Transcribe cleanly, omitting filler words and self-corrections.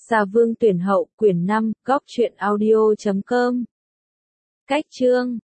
Xà Vương tuyển hậu, quyển 5, góc truyện audio.com. Cách chương